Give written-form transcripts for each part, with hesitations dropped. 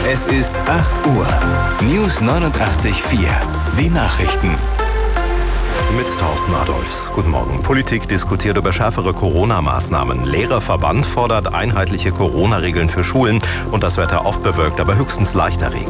Es ist 8 Uhr. News 89.4. Die Nachrichten. Mit Thorsten Adolfs. Guten Morgen. Politik diskutiert über schärfere Corona-Maßnahmen. Lehrerverband fordert einheitliche Corona-Regeln für Schulen und das Wetter oft bewölkt, aber höchstens leichter Regen.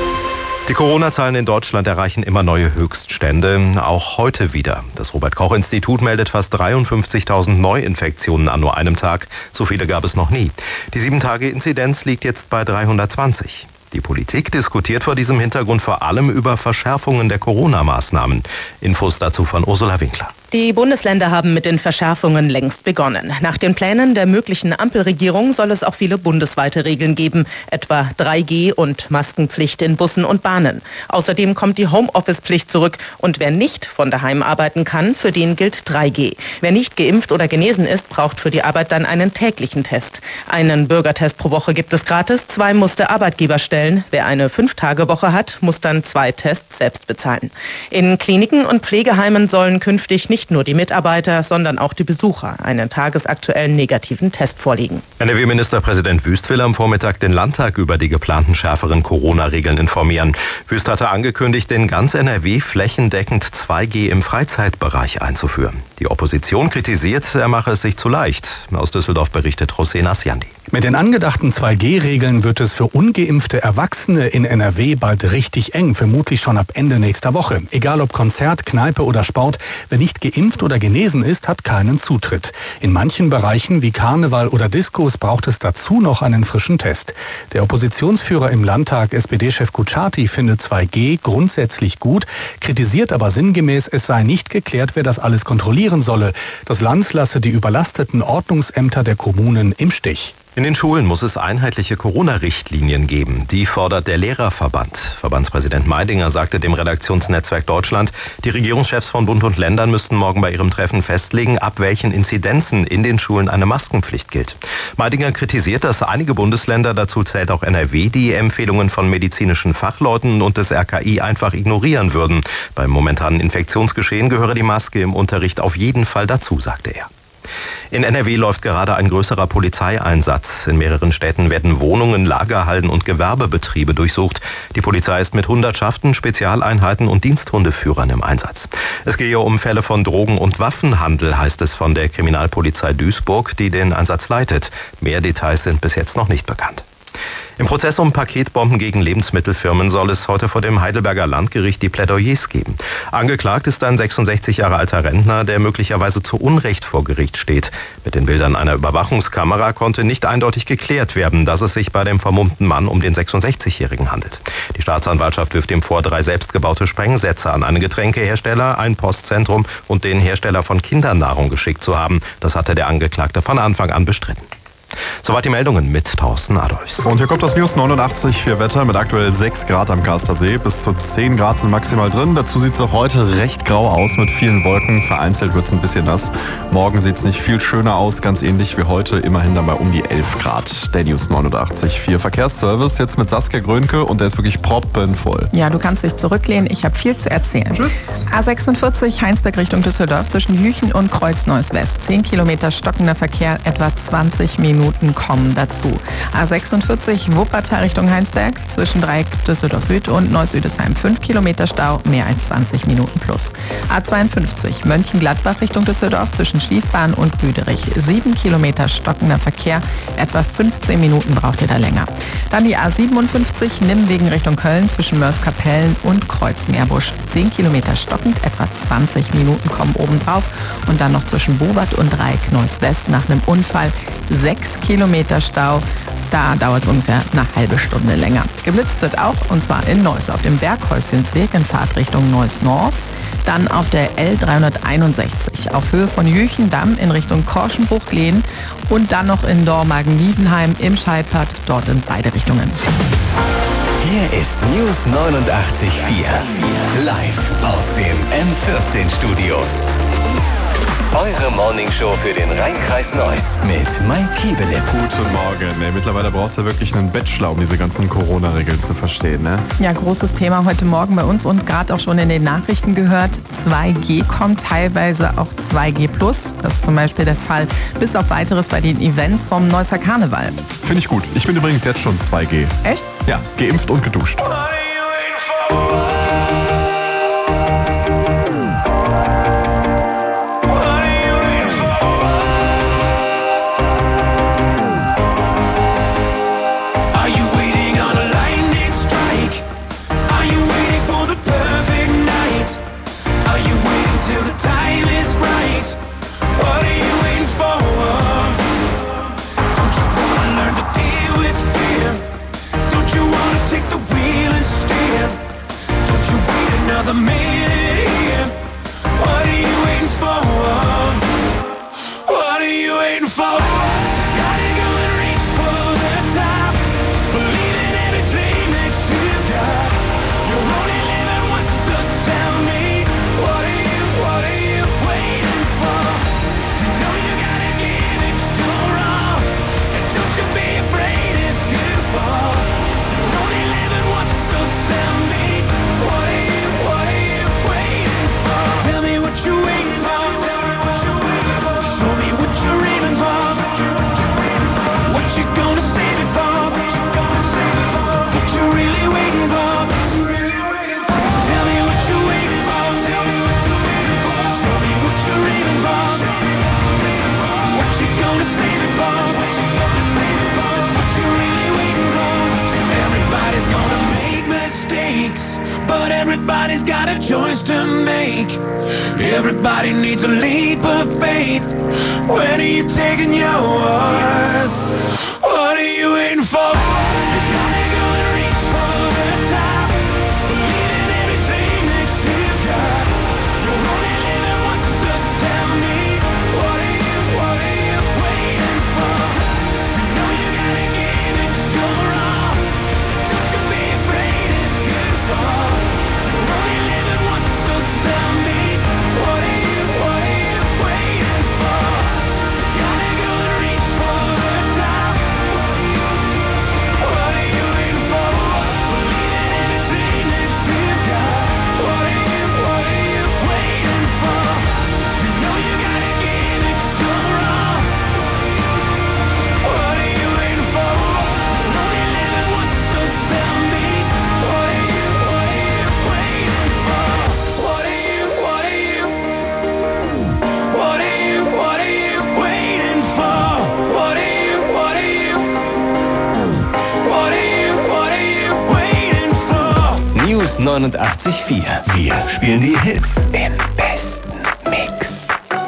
Die Corona-Zahlen in Deutschland erreichen immer neue Höchststände, auch heute wieder. Das Robert-Koch-Institut meldet fast 53.000 Neuinfektionen an nur einem Tag. So viele gab es noch nie. Die 7-Tage-Inzidenz liegt jetzt bei 320. Die Politik diskutiert vor diesem Hintergrund vor allem über Verschärfungen der Corona-Maßnahmen. Infos dazu von Ursula Winkler. Die Bundesländer haben mit den Verschärfungen längst begonnen. Nach den Plänen der möglichen Ampelregierung soll es auch viele bundesweite Regeln geben, etwa 3G und Maskenpflicht in Bussen und Bahnen. Außerdem kommt die Homeoffice-Pflicht zurück und wer nicht von daheim arbeiten kann, für den gilt 3G. Wer nicht geimpft oder genesen ist, braucht für die Arbeit dann einen täglichen Test. Einen Bürgertest pro Woche gibt es gratis, 2 muss der Arbeitgeber stellen. Wer eine 5-Tage-Woche hat, muss dann 2 Tests selbst bezahlen. In Kliniken und Pflegeheimen sollen künftig nicht nur die Mitarbeiter, sondern auch die Besucher einen tagesaktuellen negativen Test vorlegen. NRW-Ministerpräsident Wüst will am Vormittag den Landtag über die geplanten schärferen Corona-Regeln informieren. Wüst hatte angekündigt, in ganz NRW flächendeckend 2G im Freizeitbereich einzuführen. Die Opposition kritisiert, er mache es sich zu leicht. Aus Düsseldorf berichtet Hossein Asjandi. Mit den angedachten 2G-Regeln wird es für ungeimpfte Erwachsene in NRW bald richtig eng, vermutlich schon ab Ende nächster Woche. Egal ob Konzert, Kneipe oder Sport, wer nicht geimpft oder genesen ist, hat keinen Zutritt. In manchen Bereichen wie Karneval oder Diskos braucht es dazu noch einen frischen Test. Der Oppositionsführer im Landtag, SPD-Chef Kutschaty, findet 2G grundsätzlich gut, kritisiert aber sinngemäß, es sei nicht geklärt, wer das alles kontrollieren solle. Das Land lasse die überlasteten Ordnungsämter der Kommunen im Stich. In den Schulen muss es einheitliche Corona-Richtlinien geben. Die fordert der Lehrerverband. Verbandspräsident Meidinger sagte dem Redaktionsnetzwerk Deutschland, die Regierungschefs von Bund und Ländern müssten morgen bei ihrem Treffen festlegen, ab welchen Inzidenzen in den Schulen eine Maskenpflicht gilt. Meidinger kritisiert, dass einige Bundesländer, dazu zählt auch NRW, die Empfehlungen von medizinischen Fachleuten und des RKI einfach ignorieren würden. Beim momentanen Infektionsgeschehen gehöre die Maske im Unterricht auf jeden Fall dazu, sagte er. In NRW läuft gerade ein größerer Polizeieinsatz. In mehreren Städten werden Wohnungen, Lagerhallen und Gewerbebetriebe durchsucht. Die Polizei ist mit Hundertschaften, Spezialeinheiten und Diensthundeführern im Einsatz. Es gehe um Fälle von Drogen- und Waffenhandel, heißt es von der Kriminalpolizei Duisburg, die den Einsatz leitet. Mehr Details sind bis jetzt noch nicht bekannt. Im Prozess um Paketbomben gegen Lebensmittelfirmen soll es heute vor dem Heidelberger Landgericht die Plädoyers geben. Angeklagt ist ein 66 Jahre alter Rentner, der möglicherweise zu Unrecht vor Gericht steht. Mit den Bildern einer Überwachungskamera konnte nicht eindeutig geklärt werden, dass es sich bei dem vermummten Mann um den 66-Jährigen handelt. Die Staatsanwaltschaft wirft ihm vor, 3 selbstgebaute Sprengsätze an einen Getränkehersteller, ein Postzentrum und den Hersteller von Kindernahrung geschickt zu haben. Das hatte der Angeklagte von Anfang an bestritten. Soweit die Meldungen mit Thorsten Adolfs. Und hier kommt das News 89 für Wetter mit aktuell 6 Grad am Garstersee. Bis zu 10 Grad sind maximal drin. Dazu sieht es auch heute recht grau aus mit vielen Wolken. Vereinzelt wird es ein bisschen nass. Morgen sieht es nicht viel schöner aus, ganz ähnlich wie heute. Immerhin dabei um die 11 Grad. Der News 89 für Verkehrsservice jetzt mit Saskia Grönke und der ist wirklich proppenvoll. Ja, du kannst dich zurücklehnen. Ich habe viel zu erzählen. Tschüss. A46 Heinsberg Richtung Düsseldorf zwischen Jüchen und Kreuz-Neuss West. 10 Kilometer stockender Verkehr, etwa 20 Minuten kommen dazu. A46 Wuppertal Richtung Heinsberg zwischen Dreieck Düsseldorf Süd und Neuss-Üdesheim 5 Kilometer Stau, mehr als 20 Minuten plus. A52 Mönchengladbach Richtung Düsseldorf zwischen Schliefbahn und Büderich 7 Kilometer stockender Verkehr, etwa 15 Minuten braucht ihr da länger. Dann die A57 Nimwegen Richtung Köln zwischen Mörs-Kapellen und Kreuz-Meerbusch 10 Kilometer stockend, etwa 20 Minuten kommen obendrauf und dann noch zwischen Bobert und Dreieck Neuss West nach einem Unfall 6 Kilometer Stau. Da dauert es ungefähr eine halbe Stunde länger. Geblitzt wird auch, und zwar in Neuss auf dem Berghäuschensweg in Fahrtrichtung Neuss-North. Dann auf der L361 auf Höhe von Jüchendamm in Richtung Korschenbruch-Lehn und dann noch in Dormagen-Wiesenheim im Schallplatt, dort in beide Richtungen. Hier ist News 89.4. Live aus den M14 Studios. Eure Morningshow für den Rhein-Kreis Neuss mit Mike Kiewele. Guten Morgen. Mittlerweile brauchst du wirklich einen Bachelor, um diese ganzen Corona-Regeln zu verstehen, ne? Ja, großes Thema heute Morgen bei uns und gerade auch schon in den Nachrichten gehört. 2G kommt, teilweise auch 2G+. Das ist zum Beispiel der Fall bis auf Weiteres bei den Events vom Neusser Karneval. Finde ich gut. Ich bin übrigens jetzt schon 2G. Echt? Ja, geimpft und geduscht. But everybody's got a choice to make. Everybody needs a leap of faith. When are you taking yours? What are you waiting for? You gotta go and reach for the top. Believe in every dream that you've got. You're only living once, so tell me, what are you waiting for? You know you gotta give it your all. Don't you be afraid if you fall. You're only living once, so tell me, what are you waiting for? You gotta go and reach for the top. What are you waiting for? Believe in every dream that you've got. What are you waiting for? You know you gotta give it your all. What are you waiting for? You're only living once, so tell me, what are you waiting for? What are you waiting for? What are you waiting for? News 89.4. Wir spielen die Hits im besten Mix.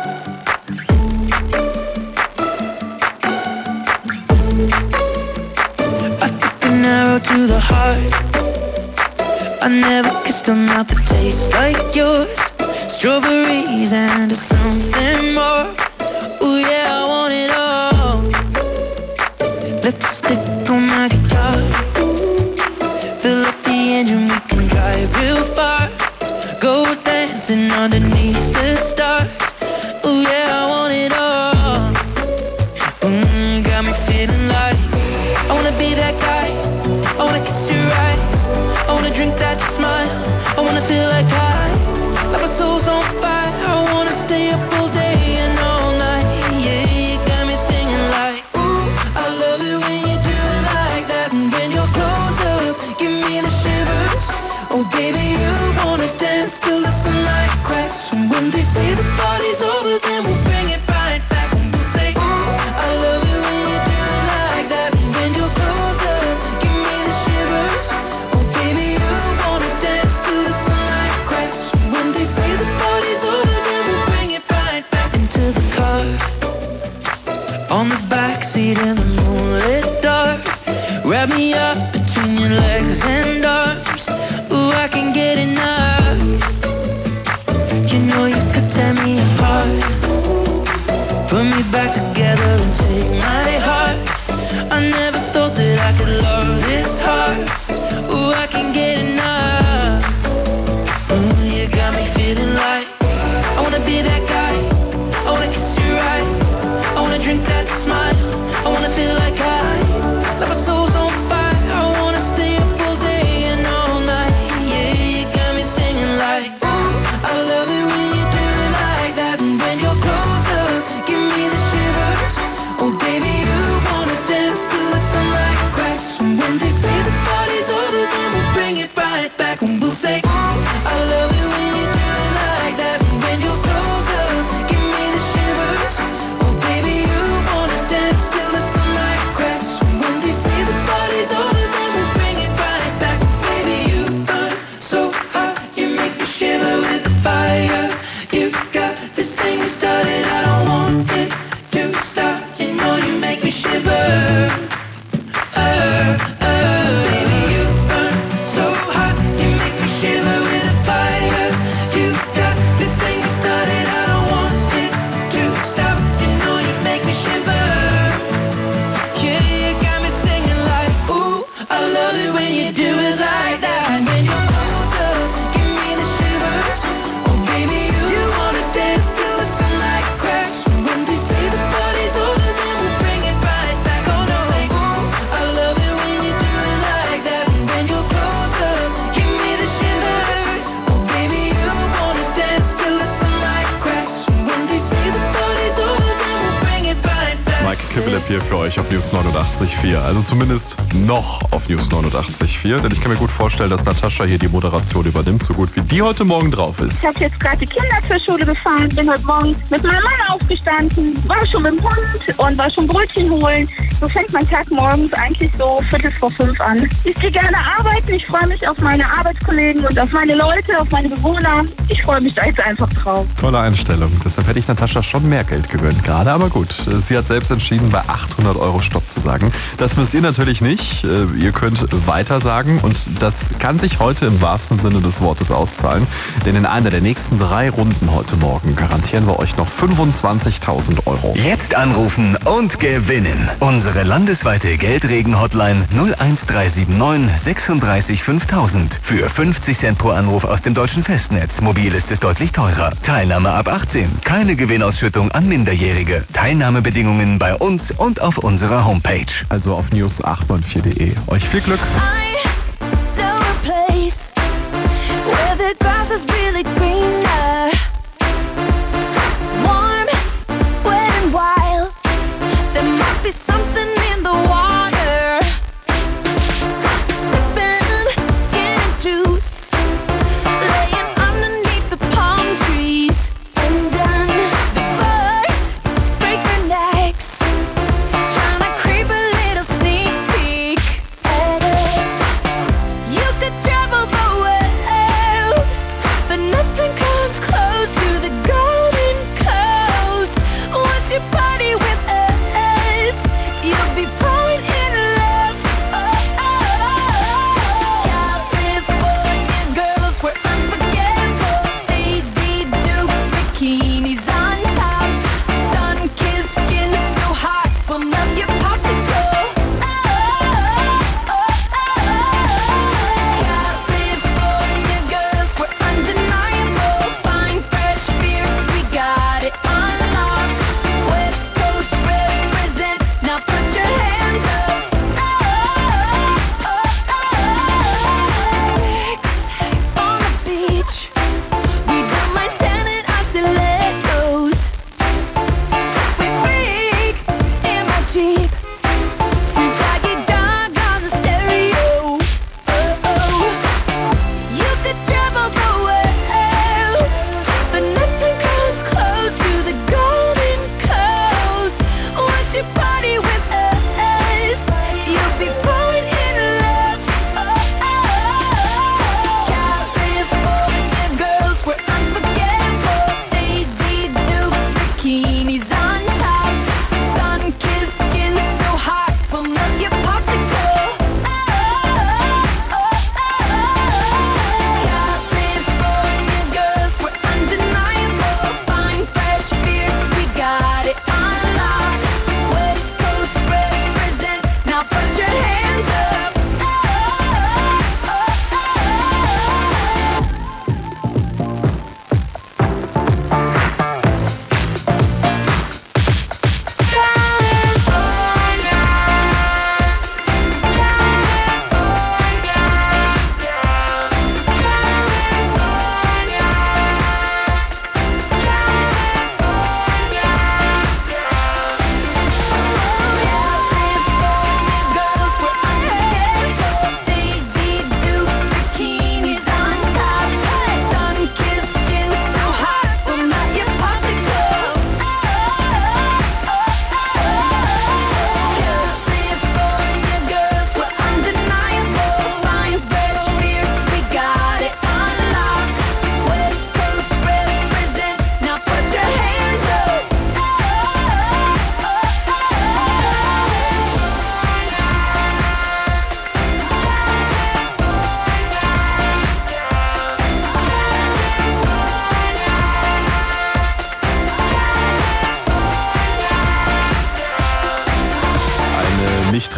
I took an arrow to the heart. I never kissed a mouth that tastes like yours. Strawberries and something more. Ooh yeah, I want it all. Lipstick on my guitar. Fill up the engine, we can drive real far. Go dancing underneath the stars. Ooh yeah, I want it all. Got me feeling like I wanna be that guy. I wanna kiss your eyes. I wanna drink that smile. I wanna feel like my soul's on fire. I wanna stay up all day and all night. Yeah, you got me singing like, ooh, I love it when you do it like that. And when you're close up, give me the shivers. Oh baby, you wanna dance till the sunlight cracks. And when they say the party's over, then we'll bring it right back. And we'll say, ooh, I love it when you do it like that. And when you're close up, give me the shivers. Oh baby, you wanna dance till the sunlight cracks. And when they say the party's over, then we'll bring it right back into the car. On the backseat in the moonlit dark. Wrap me up between your legs and arms. Ooh, I can get enough. You know you could tear me apart. Put me back together and take my heart. I never thought that I could love this hard. Ooh, I can get enough. Ooh, you got me feeling like I wanna be that guy. I hier für euch auf News 89.4. Also zumindest noch auf News 89.4. Denn ich kann mir gut vorstellen, dass Natascha hier die Moderation übernimmt, so gut wie die heute Morgen drauf ist. Ich habe jetzt gerade die Kinder zur Schule gefahren, bin heute Morgen mit meinem Mann aufgestanden, war schon mit dem Hund und war schon Brötchen holen. So fängt mein Tag morgens eigentlich so 4:45 an. Ich gehe gerne arbeiten, ich freue mich auf meine Arbeitskollegen und auf meine Leute, auf meine Bewohner. Ich freue mich da jetzt einfach drauf. Tolle Einstellung. Deshalb hätte ich Natascha schon mehr Geld gegönnt gerade, aber gut. Sie hat selbst entschieden, bei 800 € Stopp zu sagen. Das müsst ihr natürlich nicht. Ihr könnt weiter sagen und das kann sich heute im wahrsten Sinne des Wortes auszahlen. Denn in einer der nächsten 3 Runden heute Morgen garantieren wir euch noch 25.000 €. Jetzt anrufen und gewinnen. Unsere landesweite Geldregen-Hotline 01379 36 5000. Für 50 Cent pro Anruf aus dem deutschen Festnetz. Mobil ist es deutlich teurer. Teilnahme ab 18. Keine Gewinnausschüttung an Minderjährige. Teilnahmebedingungen bei uns und auf unserer Homepage. Also auf news894.de. Euch viel Glück. I know a place where the grass is really greener. Warm, wet and wild. There must be something in the water. Sipping gin and juice, laying underneath the palm trees. And then the birds break their necks, trying to creep a little sneak peek at us. You could travel the world, but nothing comes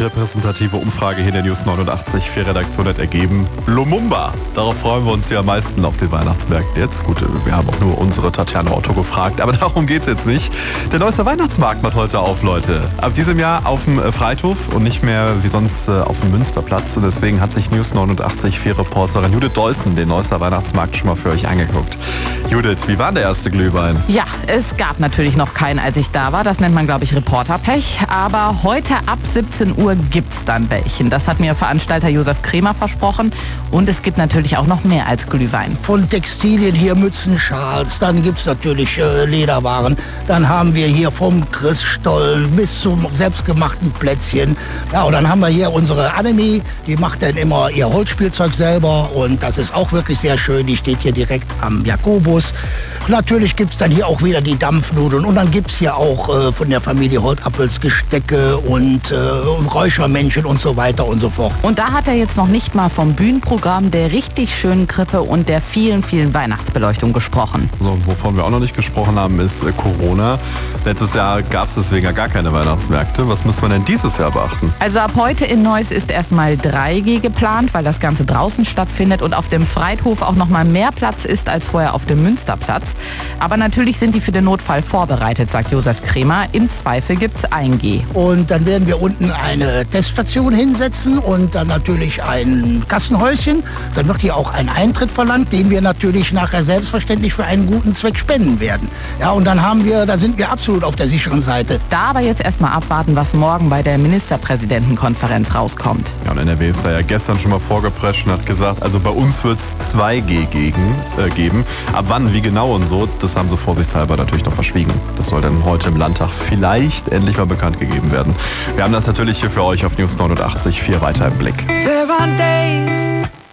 repräsentative Umfrage hier in der News 89 für Redaktion hat ergeben, Lumumba. Darauf freuen wir uns ja am meisten auf den Weihnachtsmärkten jetzt. Gut, wir haben auch nur unsere Tatjana Otto gefragt, aber darum geht es jetzt nicht. Der neueste Weihnachtsmarkt macht heute auf, Leute. Ab diesem Jahr auf dem Freithof und nicht mehr wie sonst auf dem Münsterplatz. Und deswegen hat sich News 89 für Reporterin Judith Deussen den neuesten Weihnachtsmarkt schon mal für euch angeguckt. Judith, wie war der erste Glühwein? Ja, es gab natürlich noch keinen, als ich da war. Das nennt man, glaube ich, Reporterpech. Aber heute ab 17 Uhr gibt's dann welchen. Das hat mir Veranstalter Josef Kremer versprochen. Und es gibt natürlich auch noch mehr als Glühwein. Von Textilien hier, Mützen, Schals, dann gibt's natürlich Lederwaren. Dann haben wir hier vom Christstollen bis zum selbstgemachten Plätzchen. Ja, und dann haben wir hier unsere Annemie, die macht dann immer ihr Holzspielzeug selber. Und das ist auch wirklich sehr schön. Die steht hier direkt am Jakobus. Natürlich gibt es dann hier auch wieder die Dampfnudeln und dann gibt es hier auch von der Familie Holtappels Gestecke und Räuchermännchen und so weiter und so fort. Und da hat er jetzt noch nicht mal vom Bühnenprogramm, der richtig schönen Krippe und der vielen, vielen Weihnachtsbeleuchtung gesprochen. So, wovon wir auch noch nicht gesprochen haben, ist Corona. Letztes Jahr gab es deswegen ja gar keine Weihnachtsmärkte. Was muss man denn dieses Jahr beachten? Also ab heute in Neuss ist erstmal 3G geplant, weil das Ganze draußen stattfindet und auf dem Freithof auch noch mal mehr Platz ist als vorher auf dem Münsterplatz. Aber natürlich sind die für den Notfall vorbereitet, sagt Josef Kremer. Im Zweifel gibt's 1G. Und dann werden wir unten eine Teststation hinsetzen und dann natürlich ein Kassenhäuschen. Dann wird hier auch ein Eintritt verlangt, den wir natürlich nachher selbstverständlich für einen guten Zweck spenden werden. Ja, und dann sind wir absolut auf der sicheren Seite. Da aber jetzt erstmal abwarten, was morgen bei der Ministerpräsidentenkonferenz rauskommt. Ja, und NRW ist da ja gestern schon mal vorgeprescht und hat gesagt, also bei uns wird es 2G geben. Ab wann, wie genau und so, das haben sie vorsichtshalber natürlich noch verschwiegen. Das soll dann heute im Landtag vielleicht endlich mal bekannt gegeben werden. Wir haben das natürlich hier für euch auf News 89.4 weiter im Blick. There are days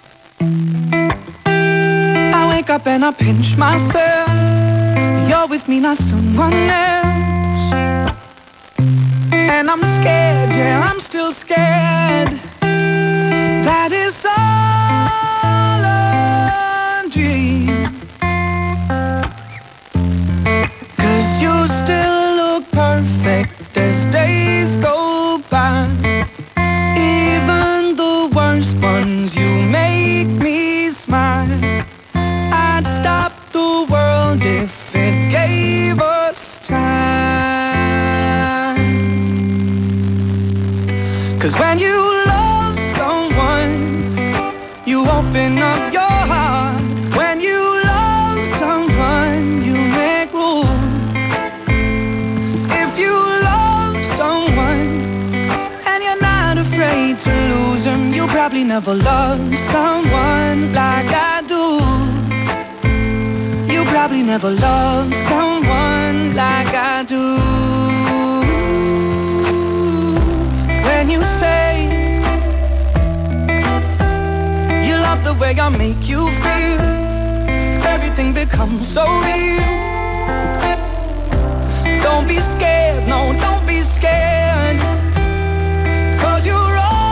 I wake up and I pinch myself. You're with me, not someone else. And I'm scared, yeah, I'm still scared. That is all a dream. Perfect as days go by. Even the worst ones, you make me smile. I'd stop the world if it gave us time. 'Cause when you love someone, you open up your heart. When you love someone, you make room. To lose them, you probably never loved someone like I do. You probably never loved someone like I do. When you say you love the way I make you feel, everything becomes so real. Don't be scared, no, don't be scared. 'Cause you're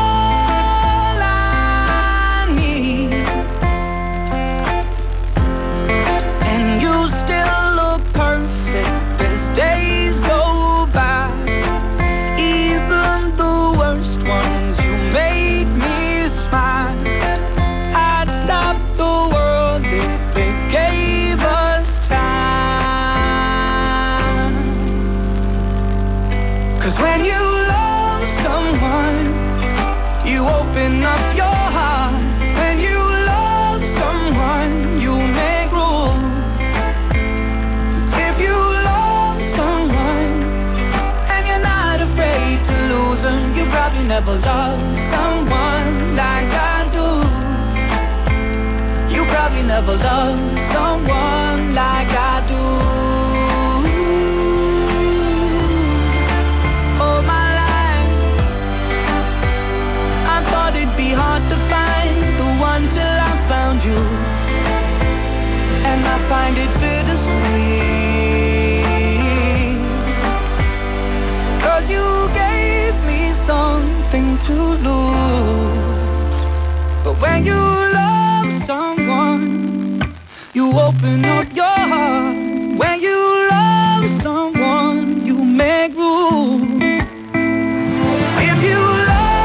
days go by. Even the worst ones, you make me smile. I'd stop the world if it gave us time. 'Cause when you love someone, you open up your heart. When you love someone, you make room. If you you probably never loved someone like I do. You probably never loved someone like I do. All my life I thought it'd be hard to find the one till I found you. And I find it bittersweet. 'Cause you gave me something to lose. But when you love someone, you open up your heart. When you love someone, you make room. If you love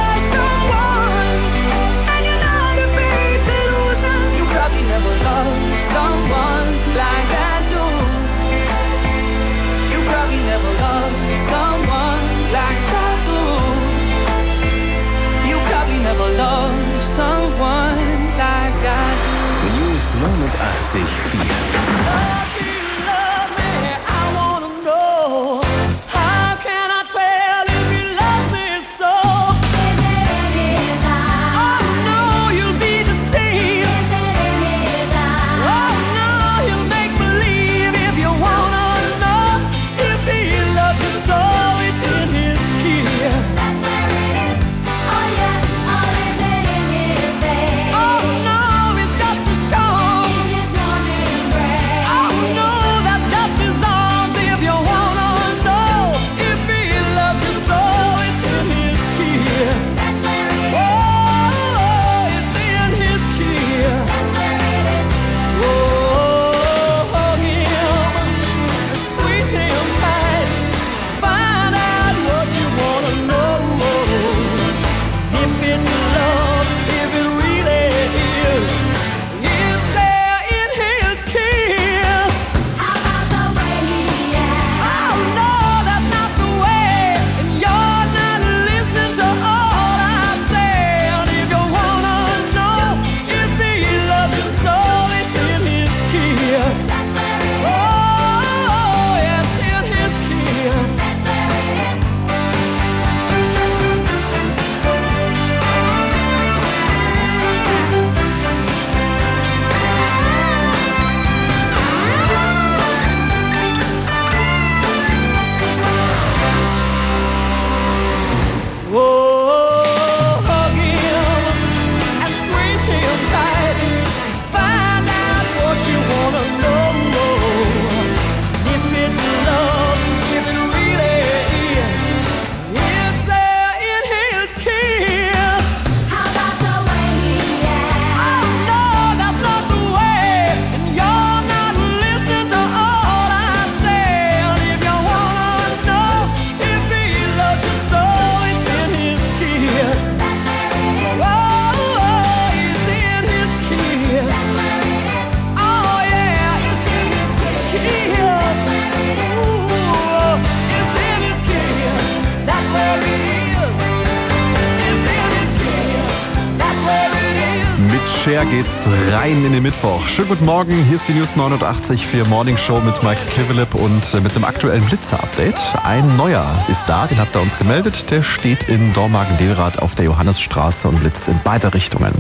Cher geht's rein in den Mittwoch. Schönen guten Morgen, hier ist die News 89 für Morning Show mit Mike Kivelip und mit einem aktuellen Blitzer-Update. Ein neuer ist da, den habt ihr uns gemeldet. Der steht in Dormagen-Delrath auf der Johannesstraße und blitzt in beide Richtungen.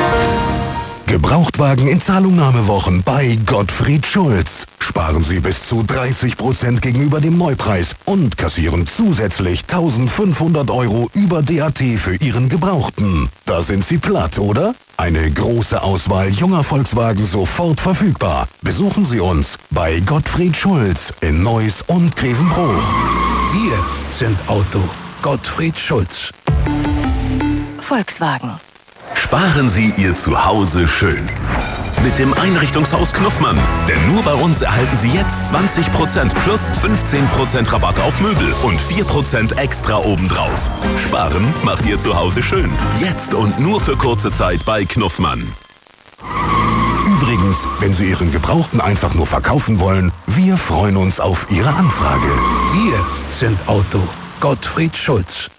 Gebrauchtwagen in Zahlungnahmewochen bei Gottfried Schulz. Sparen Sie bis zu 30% gegenüber dem Neupreis und kassieren zusätzlich 1.500 € über DAT für Ihren Gebrauchten. Da sind Sie platt, oder? Eine große Auswahl junger Volkswagen sofort verfügbar. Besuchen Sie uns bei Gottfried Schulz in Neuss und Grevenbruch. Wir sind Auto. Gottfried Schulz. Volkswagen. Sparen Sie Ihr Zuhause schön. Mit dem Einrichtungshaus Knuffmann. Denn nur bei uns erhalten Sie jetzt 20% plus 15% Rabatt auf Möbel und 4% extra obendrauf. Sparen macht Ihr Zuhause schön. Jetzt und nur für kurze Zeit bei Knuffmann. Übrigens, wenn Sie Ihren Gebrauchten einfach nur verkaufen wollen, wir freuen uns auf Ihre Anfrage. Wir sind Auto. Gottfried Schulz.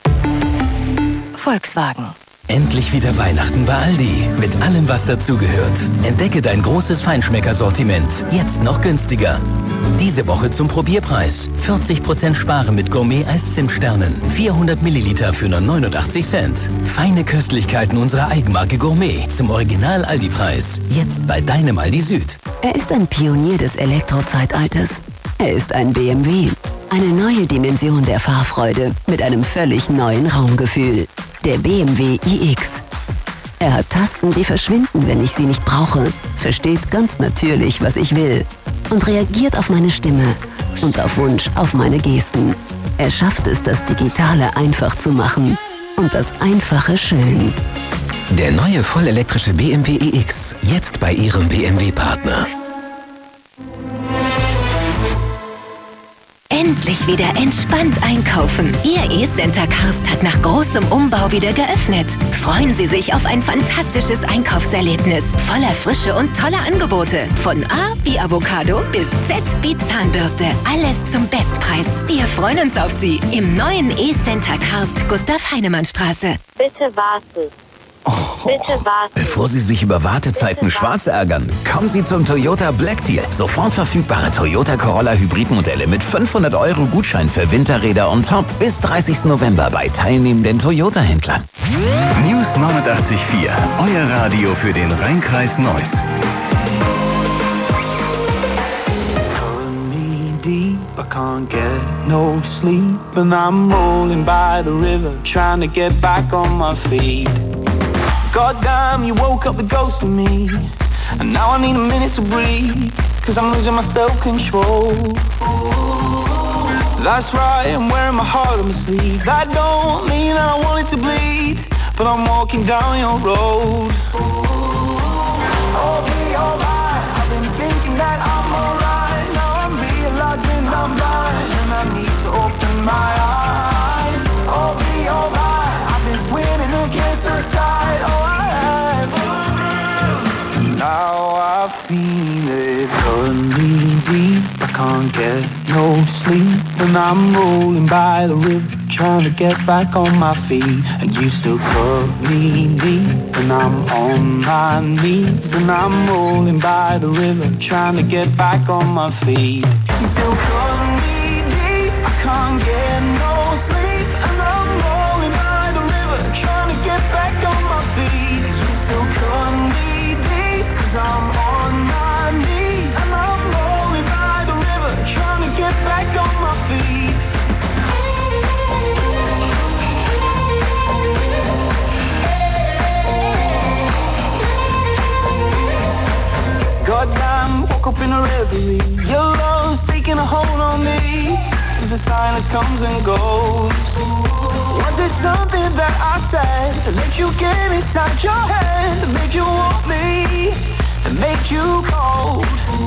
Volkswagen. Endlich wieder Weihnachten bei Aldi. Mit allem, was dazugehört. Entdecke dein großes Feinschmecker-Sortiment. Jetzt noch günstiger. Diese Woche zum Probierpreis. 40% Sparen mit Gourmet-Eis-Zimtsternen. 400 Milliliter für nur 89 Cent. Feine Köstlichkeiten unserer Eigenmarke Gourmet. Zum Original-Aldi-Preis. Jetzt bei deinem Aldi Süd. Er ist ein Pionier des Elektrozeitalters. Er ist ein BMW. Eine neue Dimension der Fahrfreude mit einem völlig neuen Raumgefühl. Der BMW iX. Er hat Tasten, die verschwinden, wenn ich sie nicht brauche, versteht ganz natürlich, was ich will und reagiert auf meine Stimme und auf Wunsch auf meine Gesten. Er schafft es, das Digitale einfach zu machen und das Einfache schön. Der neue vollelektrische BMW iX, jetzt bei Ihrem BMW-Partner. Endlich wieder entspannt einkaufen. Ihr E-Center Karst hat nach großem Umbau wieder geöffnet. Freuen Sie sich auf ein fantastisches Einkaufserlebnis voller Frische und toller Angebote. Von A wie Avocado bis Z wie Zahnbürste. Alles zum Bestpreis. Wir freuen uns auf Sie im neuen E-Center Karst, Gustav-Heinemann-Straße. Bitte warten. Bitte warten. Bevor Sie sich über Wartezeiten schwarz ärgern, kommen Sie zum Toyota Black Deal. Sofort verfügbare Toyota Corolla Hybridmodelle mit 500 € Gutschein für Winterräder on top bis 30. November bei teilnehmenden Toyota-Händlern. News 89.4, euer Radio für den Rhein-Kreis Neuss. I can't get no sleep, and I'm rolling by the river, trying to get back on my feet. Goddamn, you woke up the ghost of me, and now I need a minute to breathe, 'cause I'm losing my self-control. That's right, I'm wearing my heart on my sleeve. That don't mean that I want it to bleed, but I'm walking down your road. I'll be alright, I've been thinking that I'm alright. Now I'm realizing I'm blind, and I need to open my eyes. I'll be alright, I've been swimming against the tide. Oh, I have. Now I feel it, cutting me deep. I can't get no sleep, and I'm rolling by the river, trying to get back on my feet. And you still cut me deep, and I'm on my knees, and I'm rolling by the river, trying to get back on my feet. You still cut me deep, I can't get no sleep, and I'm rolling by the river, trying to get back on my feet. You still cut me deep, 'cause I'm on my knees, and I'm rolling by the river, trying to get back on my feet. Goddamn, woke up in a reverie. Your love's taking a hold on me, as the silence comes and goes. Was it something that I said that let you get inside your head, that made you want me, that made you cold?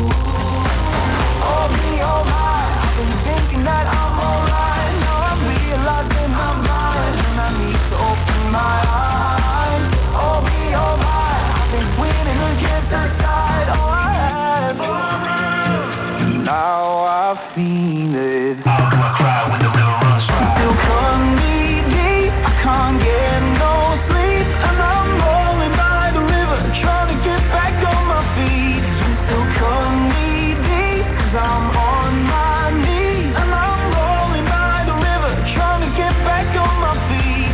I'll be alright, I've been thinking that I'm alright. Now I'm realizing I'm blind, and I need to open my eyes. I'll be alright, I've been swimming against the tide. Oh, I have. Now I feel it. How do I cry when the river runs dry? You still cut me deep, I can't get no sleep, and I'm rolling by the river, trying to get back on my feet. You still cut me deep, 'cause I'm on my knees, and I'm rolling by the river, trying to get back on my feet.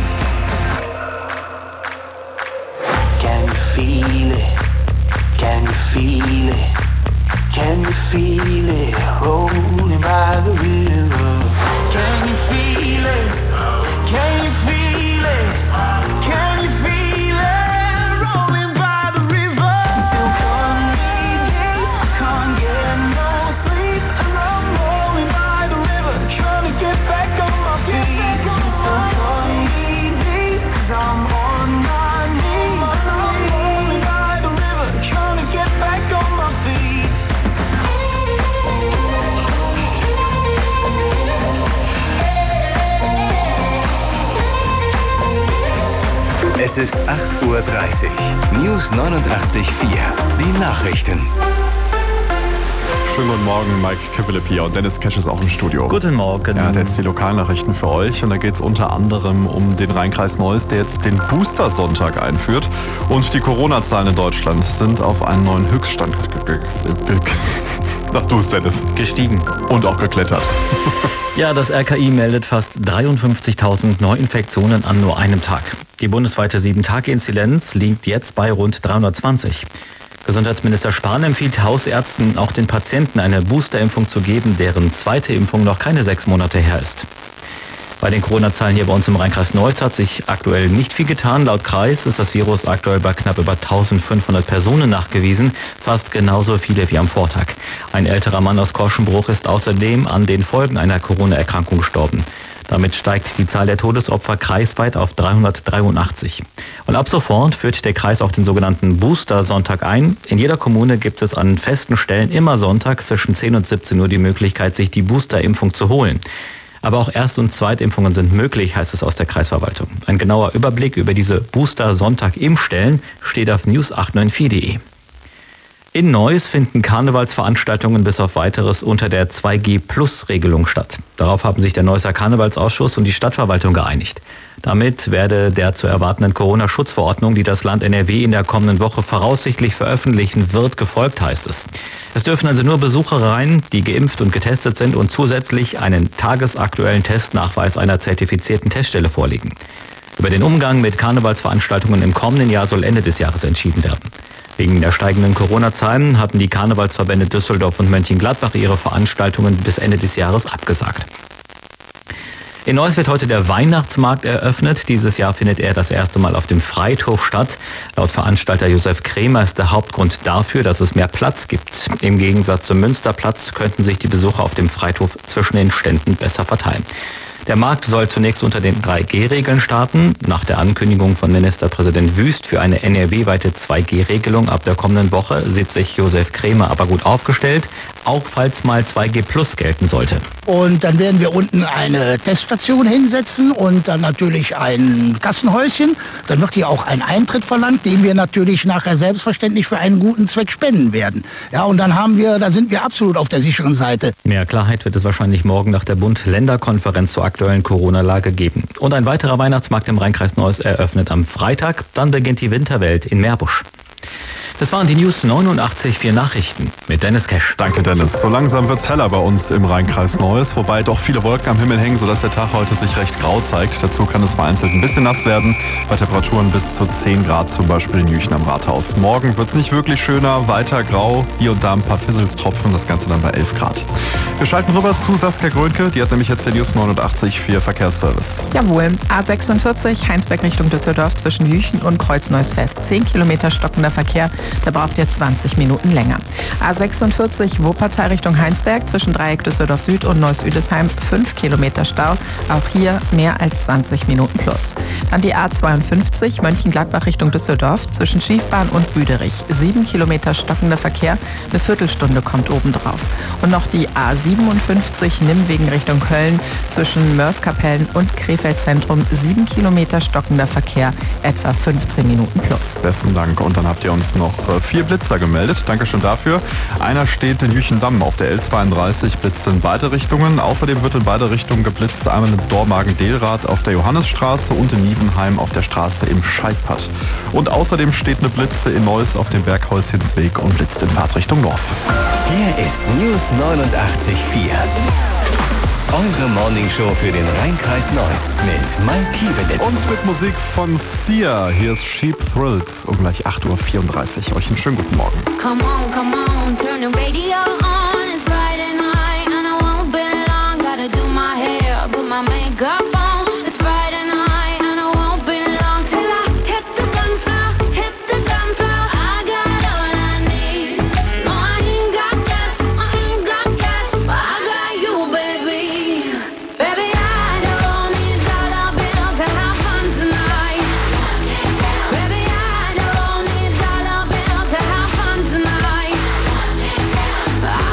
Can you feel it? Can you feel it? Can you feel it? Rolling by the river. Can you feel it? Can you feel it? Can you feel it? Rolling by the river. You still cut me deep, I can't get no sleep, and I'm rolling by the river, trying to get back on my feet. You still cut me deep, 'cause I'm on my knees, and I'm rolling by the river, trying to get back on my feet. Es ist 8:30 Uhr. News 89.4. Die Nachrichten. Schönen guten Morgen, Mike Kippelip hier und Dennis Kesch ist auch im Studio. Guten Morgen. Er hat jetzt die Lokalnachrichten für euch und da geht es unter anderem um den Rhein-Kreis Neuss, der jetzt den Booster-Sonntag einführt. Und die Corona-Zahlen in Deutschland sind auf einen neuen Höchststand Sag du es, Dennis. Gestiegen. Und auch geklettert. Ja, das RKI meldet fast 53.000 Neuinfektionen an nur einem Tag. Die bundesweite 7-Tage-Inzidenz liegt jetzt bei rund 320. Gesundheitsminister Spahn empfiehlt Hausärzten, auch den Patienten eine Boosterimpfung zu geben, deren zweite Impfung noch keine 6 Monate her ist. Bei den Corona-Zahlen hier bei uns im Rhein-Kreis Neuss hat sich aktuell nicht viel getan. Laut Kreis ist das Virus aktuell bei knapp über 1.500 Personen nachgewiesen, fast genauso viele wie am Vortag. Ein älterer Mann aus Korschenbruch ist außerdem an den Folgen einer Corona-Erkrankung gestorben. Damit steigt die Zahl der Todesopfer kreisweit auf 383. Und ab sofort führt der Kreis auch den sogenannten Booster-Sonntag ein. In jeder Kommune gibt es an festen Stellen immer Sonntag zwischen 10 und 17 Uhr die Möglichkeit, sich die Booster-Impfung zu holen. Aber auch Erst- und Zweitimpfungen sind möglich, heißt es aus der Kreisverwaltung. Ein genauer Überblick über diese Booster-Sonntag-Impfstellen steht auf news894.de. In Neuss finden Karnevalsveranstaltungen bis auf Weiteres unter der 2G-Plus-Regelung statt. Darauf haben sich der Neusser Karnevalsausschuss und die Stadtverwaltung geeinigt. Damit werde der zu erwartenden Corona-Schutzverordnung, die das Land NRW in der kommenden Woche voraussichtlich veröffentlichen wird, gefolgt, heißt es. Es dürfen also nur Besucher rein, die geimpft und getestet sind und zusätzlich einen tagesaktuellen Testnachweis einer zertifizierten Teststelle vorlegen. Über den Umgang mit Karnevalsveranstaltungen im kommenden Jahr soll Ende des Jahres entschieden werden. Wegen der steigenden Corona-Zahlen hatten die Karnevalsverbände Düsseldorf und Mönchengladbach ihre Veranstaltungen bis Ende des Jahres abgesagt. In Neuss wird heute der Weihnachtsmarkt eröffnet. Dieses Jahr findet er das erste Mal auf dem Freithof statt. Laut Veranstalter Josef Kremer ist der Hauptgrund dafür, dass es mehr Platz gibt. Im Gegensatz zum Münsterplatz könnten sich die Besucher auf dem Freithof zwischen den Ständen besser verteilen. Der Markt soll zunächst unter den 3G-Regeln starten. Nach der Ankündigung von Ministerpräsident Wüst für eine NRW-weite 2G-Regelung ab der kommenden Woche sieht sich Josef Kremer aber gut aufgestellt, auch falls mal 2G Plus gelten sollte. Und dann werden wir unten eine Teststation hinsetzen und dann natürlich ein Kassenhäuschen. Dann wird hier auch ein Eintritt verlangt, den wir natürlich nachher selbstverständlich für einen guten Zweck spenden werden. Ja, und dann sind wir absolut auf der sicheren Seite. Mehr Klarheit wird es wahrscheinlich morgen nach der Bund-Länder-Konferenz zur aktuellen Corona-Lage geben. Und ein weiterer Weihnachtsmarkt im Rheinkreis Neuss eröffnet am Freitag. Dann beginnt die Winterwelt in Meerbusch. Das waren die News 89.4 Nachrichten mit Dennis Kesch. Danke, Dennis. So langsam wird's heller bei uns im Rheinkreis Neuss, wobei doch viele Wolken am Himmel hängen, sodass der Tag heute sich recht grau zeigt. Dazu kann es vereinzelt ein bisschen nass werden, bei Temperaturen bis zu 10 Grad, zum Beispiel in Jüchen am Rathaus. Morgen wird's nicht wirklich schöner, weiter grau, hier und da ein paar Fisselstropfen, das Ganze dann bei 11 Grad. Wir schalten rüber zu Saskia Grönke, die hat nämlich jetzt den News 89.4 Verkehrsservice. Jawohl, A46 Heinsberg Richtung Düsseldorf zwischen Jüchen und Kreuz-Neuss West. 10 Kilometer stockender Verkehr. Da braucht ihr 20 Minuten länger. A46 Wuppertal Richtung Heinsberg zwischen Dreieck Düsseldorf Süd und Neuss-Üdesheim 5 Kilometer Stau. Auch hier mehr als 20 Minuten plus. Dann die A52 Mönchengladbach Richtung Düsseldorf zwischen Schiefbahn und Büderich. 7 Kilometer stockender Verkehr. Eine Viertelstunde kommt obendrauf. Und noch die A57 Nimwegen Richtung Köln zwischen Mörs-Kapellen und Krefeld Zentrum. 7 Kilometer stockender Verkehr. Etwa 15 Minuten plus. Besten Dank. Und dann habt ihr uns noch 4 Blitzer gemeldet. Dankeschön dafür. Einer steht in Jüchendamm auf der L32, blitzt in beide Richtungen. Außerdem wird in beide Richtungen geblitzt, einmal in Dormagen-Delrath auf der Johannesstraße und in Nievenheim auf der Straße im Scheidpad. Und außerdem steht eine Blitze in Neuss auf dem Berghäuschensweg und blitzt in Fahrtrichtung Dorf. Hier ist News 89.4. Eure Morningshow für den Rheinkreis Neuss mit Mike Kievelet. Und mit Musik von Sia. Hier ist Sheep Thrills um gleich 8.34 Uhr. Euch einen schönen guten Morgen. Come on, turn the radio on. It's Friday night and I won't be long. Gotta do my hair, put my makeup on. It's Friday night and I won't be long till I hit the dance floor, hit the dance floor. I got all I need. No, I ain't got cash, but I got you, baby. Baby, I don't need dollar bills to have fun tonight. Baby, I don't need dollar bills to have fun tonight. I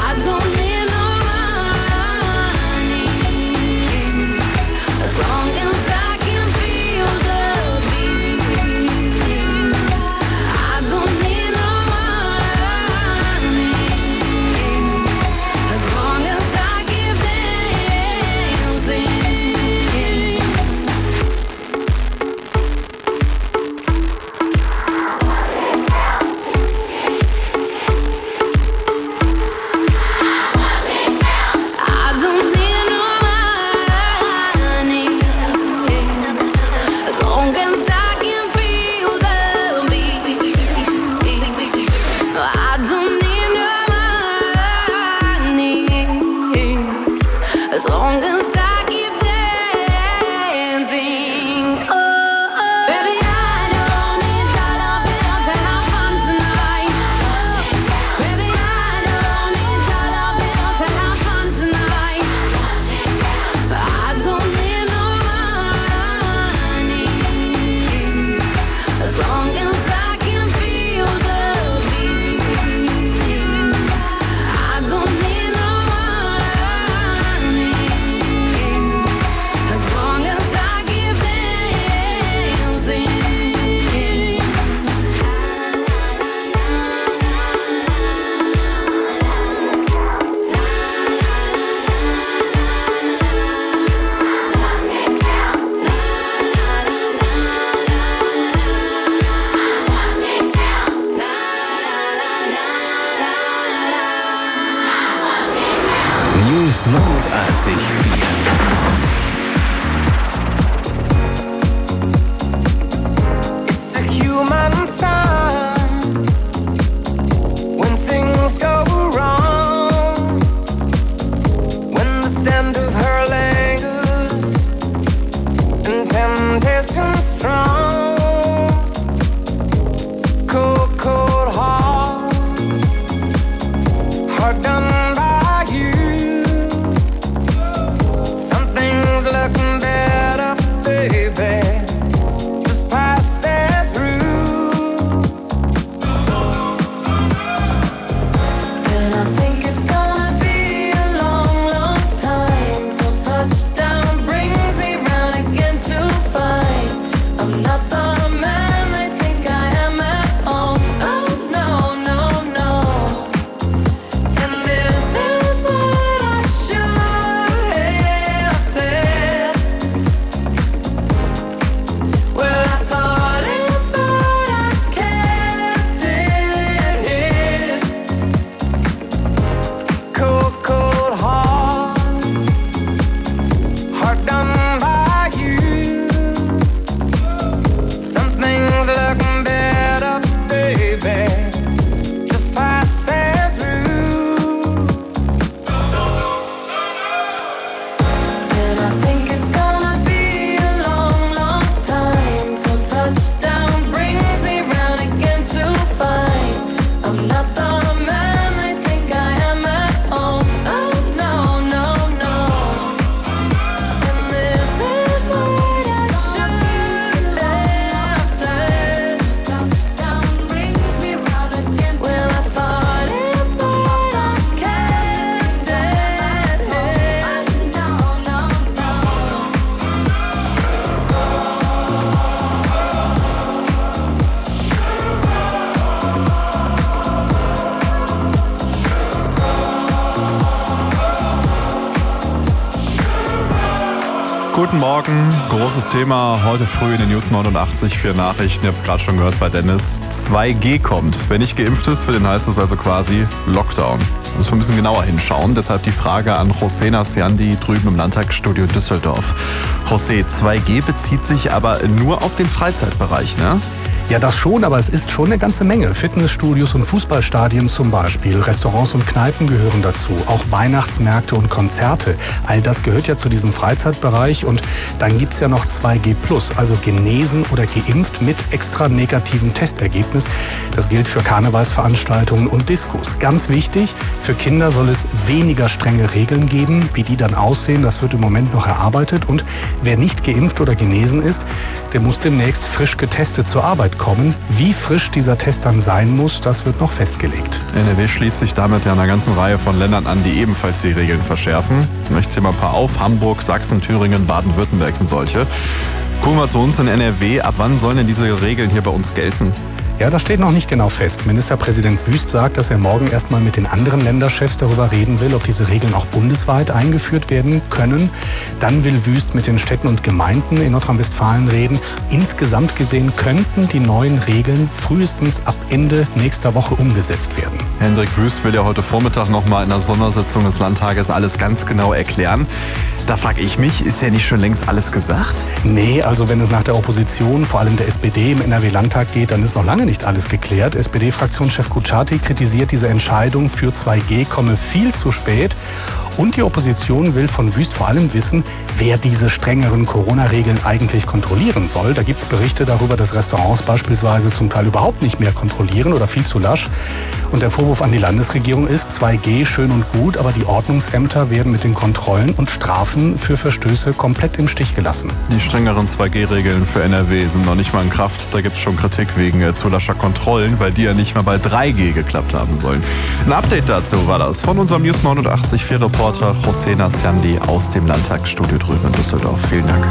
Guten Morgen, großes Thema heute früh in den News 89 für Nachrichten. Ihr habt es gerade schon gehört bei Dennis. 2G kommt. Wer nicht geimpft ist, für den heißt es also quasi Lockdown. Da müssen wir ein bisschen genauer hinschauen. Deshalb die Frage an José Nasciandi drüben im Landtagsstudio Düsseldorf. José, 2G bezieht sich aber nur auf den Freizeitbereich, ne? Ja, das schon, aber es ist schon eine ganze Menge. Fitnessstudios und Fußballstadien zum Beispiel, Restaurants und Kneipen gehören dazu, auch Weihnachtsmärkte und Konzerte. All das gehört ja zu diesem Freizeitbereich und dann gibt's ja noch 2G+, also genesen oder geimpft mit extra negativem Testergebnis. Das gilt für Karnevalsveranstaltungen und Diskos. Ganz wichtig, für Kinder soll es weniger strenge Regeln geben. Wie die dann aussehen, das wird im Moment noch erarbeitet. Und wer nicht geimpft oder genesen ist, der muss demnächst frisch getestet zur Arbeit kommen. Wie frisch dieser Test dann sein muss, das wird noch festgelegt. NRW schließt sich damit ja einer ganzen Reihe von Ländern an, die ebenfalls die Regeln verschärfen. Ich möchte hier mal ein paar auf. Hamburg, Sachsen, Thüringen, Baden-Württemberg sind solche. Gucken wir zu uns in NRW. Ab wann sollen denn diese Regeln hier bei uns gelten? Ja, das steht noch nicht genau fest. Ministerpräsident Wüst sagt, dass er morgen erstmal mit den anderen Länderchefs darüber reden will, ob diese Regeln auch bundesweit eingeführt werden können. Dann will Wüst mit den Städten und Gemeinden in Nordrhein-Westfalen reden. Insgesamt gesehen könnten die neuen Regeln frühestens ab Ende nächster Woche umgesetzt werden. Hendrik Wüst will ja heute Vormittag nochmal in einer Sondersitzung des Landtages alles ganz genau erklären. Da frage ich mich, ist ja nicht schon längst alles gesagt? Nee, also wenn es nach der Opposition, vor allem der SPD im NRW-Landtag geht, dann ist noch lange nicht alles geklärt. SPD-Fraktionschef Kutschaty kritisiert, diese Entscheidung für 2G komme viel zu spät. Und die Opposition will von Wüst vor allem wissen, wer diese strengeren Corona-Regeln eigentlich kontrollieren soll. Da gibt es Berichte darüber, dass Restaurants beispielsweise zum Teil überhaupt nicht mehr kontrollieren oder viel zu lasch. Und der Vorwurf an die Landesregierung ist, 2G schön und gut, aber die Ordnungsämter werden mit den Kontrollen und Strafen für Verstöße komplett im Stich gelassen. Die strengeren 2G-Regeln für NRW sind noch nicht mal in Kraft. Da gibt es schon Kritik wegen zu lascher Kontrollen, weil die ja nicht mal bei 3G geklappt haben sollen. Ein Update dazu war das von unserem News 89 4-Reporter José Nasciandi aus dem Landtagsstudio drüben in Düsseldorf. Vielen Dank.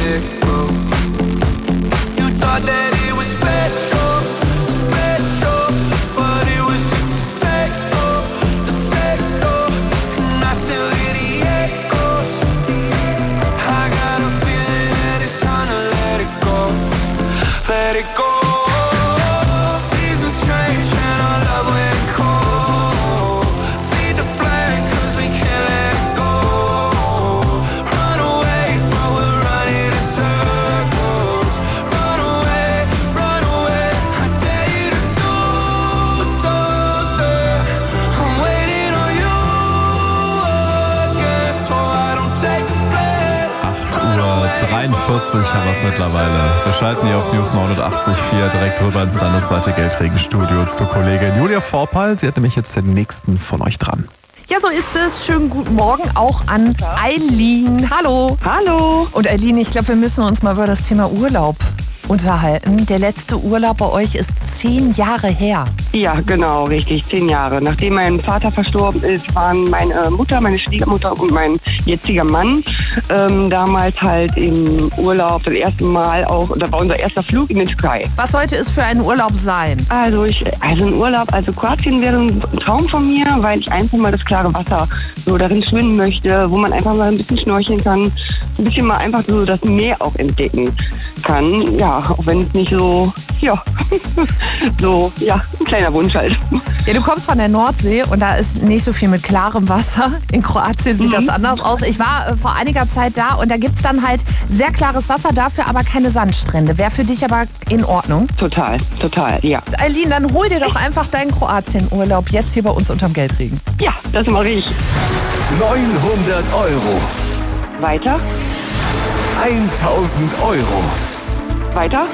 it go. You thought that it was special, special, but it was just a sex doll, and I still hear the echoes. I got a feeling that it's time to let it go, let it go. Seasons change and our love went cold. Feed the flame 'cause we can't let it go. Run away while we're running in circles. Run away, I dare you to do something. I'm waiting on you again, so I don't take the blame. 8:43 haben wir es mittlerweile. Wir schalten hier auf News 89.4 direkt rüber ins landesweite Geldregenstudio zur Kollegin Julia Vorpal. Sie hat nämlich jetzt den nächsten von euch dran. Ja, so ist es. Schönen guten Morgen auch an Eileen. Hallo. Hallo. Und Eileen, ich glaube, wir müssen uns mal über das Thema Urlaub unterhalten. Der letzte Urlaub bei euch ist 10 Jahre her. Ja, genau, richtig, 10 Jahre. Nachdem mein Vater verstorben ist, waren meine Mutter, meine Schwiegermutter und mein jetziger Mann damals halt im Urlaub das erste Mal auch, da war unser erster Flug in die Türkei. Was sollte es für ein Urlaub sein? Also ein Urlaub, also Kroatien wäre ein Traum von mir, weil ich einfach mal das klare Wasser so darin schwimmen möchte, wo man einfach mal ein bisschen schnorcheln kann, ein bisschen mal einfach so das Meer auch entdecken kann. Ja, auch wenn es nicht so, ja, so, ja, ein kleiner Wunsch halt. Ja, du kommst von der Nordsee und da ist nicht so viel mit klarem Wasser. In Kroatien sieht das anders aus. Ich war vor einiger Zeit da und da gibt es dann halt sehr klares Wasser, dafür aber keine Sandstrände. Wäre für dich aber in Ordnung? Total, ja. Eileen, dann hol dir doch einfach deinen Kroatien-Urlaub jetzt hier bei uns unterm Geldregen. Ja, das mache ich. 900 Euro. Weiter. 1000 Euro. Weiter.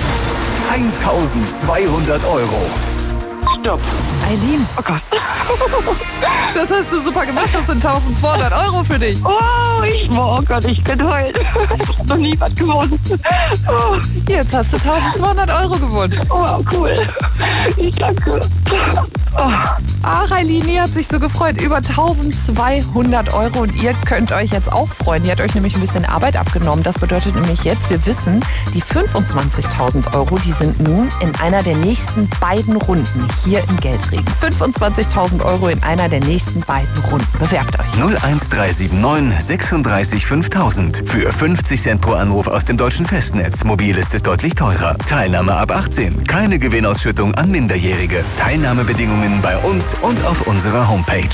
1200 Euro. Stopp. Eileen. Oh Gott. Das hast du super gemacht. Das sind 1200 Euro für dich. Oh Gott, ich bin heult. Ich hab noch nie was gewonnen. Oh. Jetzt hast du 1200 Euro gewonnen. Oh, cool. Ich danke. Oh. Ach, Eileen hat sich so gefreut. Über 1200 Euro und ihr könnt euch jetzt auch freuen. Die hat euch nämlich ein bisschen Arbeit abgenommen. Das bedeutet nämlich jetzt, wir wissen, die 25.000 Euro, die sind nun in einer der nächsten beiden Runden hier im Geldregen. 25.000 Euro in einer der nächsten beiden Runden. Bewerbt euch. 01379 36 5000. Für 50 Cent pro Anruf aus dem deutschen Festnetz. Mobil ist es deutlich teurer. Teilnahme ab 18. Keine Gewinnausschüttung an Minderjährige. Teilnahmebedingungen bei uns und auf unserer Homepage.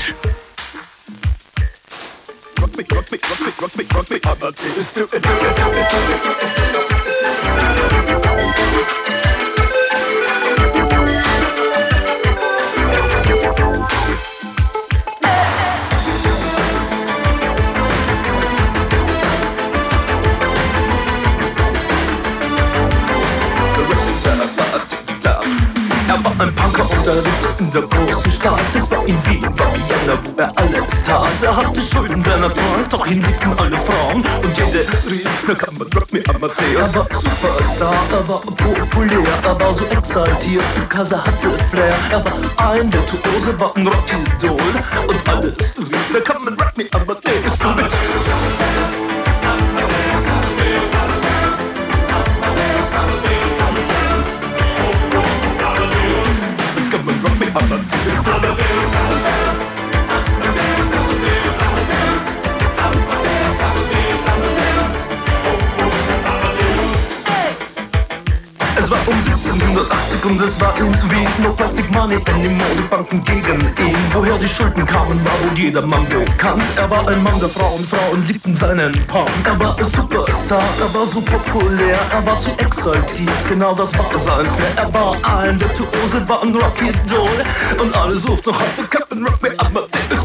Ein Punker und er lebte in der großen Stadt. Es war in Wien, war Vienna, wo er alles tat. Er hatte Schulden, der Natur, doch ihn liebten alle Frauen. Und jede rief, na kann man Rock Me Amadeus. Er war Superstar, er war populär, er war so exaltiert, because er hatte Flair. Er war ein Virtuose, war ein Rockidol. Und alles rief, na kann man Rock Me Amadeus. Du mit Es war um 1780 und es war in Wien. No Plastic Money anymore, die Banken gegen ihn. Woher die Schulden kamen, war wohl jedermann bekannt. Er war ein Mann der Frauen, Frauen liebten seinen Punk. Er war ein Superstar, er war so populär, er war zu exaltiert, genau das war sein Flair. Er war ein Virtuose, war ein Rockidol. Und alle suchten noch heute Captain Rock Me Amadeus.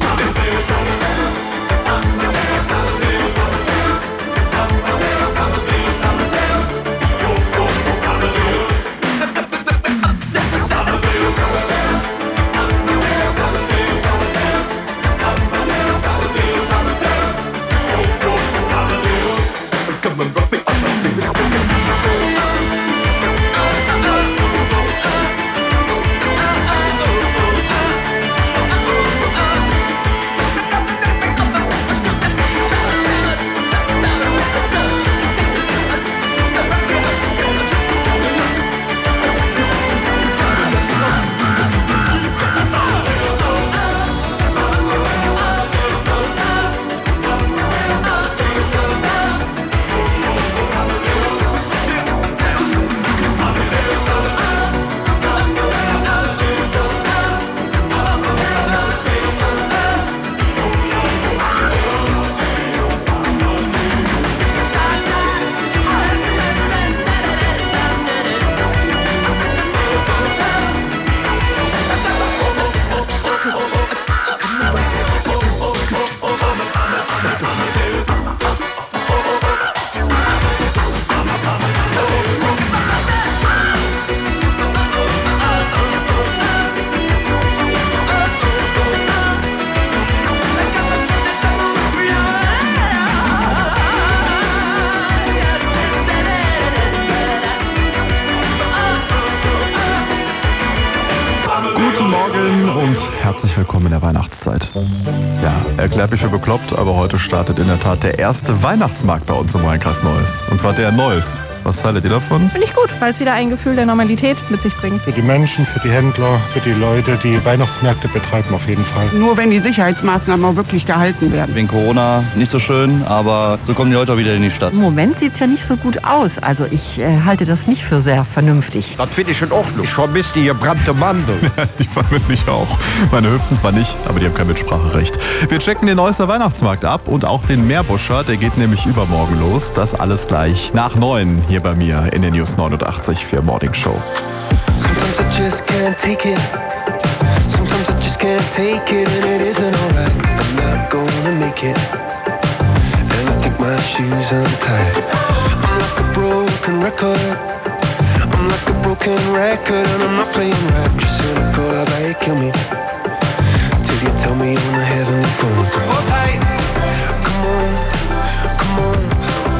Herzlich willkommen in der Weihnachtszeit. Ja, erklärt mich für bekloppt, aber heute startet in der Tat der erste Weihnachtsmarkt bei uns im Rhein-Kreis Neuss. Und zwar der Neuss. Was haltet ihr davon? Finde ich gut, weil es wieder ein Gefühl der Normalität mit sich bringt. Für die Menschen, für die Händler, für die Leute, die Weihnachtsmärkte betreiben, auf jeden Fall. Nur wenn die Sicherheitsmaßnahmen auch wirklich gehalten werden. Wegen Corona nicht so schön, aber so kommen die Leute auch wieder in die Stadt. Im Moment sieht es ja nicht so gut aus. Also ich halte das nicht für sehr vernünftig. Das finde ich in Ordnung. Ich vermisse die gebrannte Mandel. Die vermisse ich auch. Meine Hüften zwar nicht, aber die haben kein Mitspracherecht. Wir checken den Neusser Weihnachtsmarkt ab und auch den Meerbuscher. Der geht nämlich übermorgen los. Das alles gleich nach 9 hier bei mir in der News 89 für Morning Show. Sometimes I just can't take it. Sometimes I just can't take it, and it isn't alright. I'm not gonna make it, and I think my shoes untied. I'm like a broken record. I'm like a broken record, and I'm not playing right. Just cynical, how about you kill me till you tell me on the heavenly phone. So hold tight, come on, come on.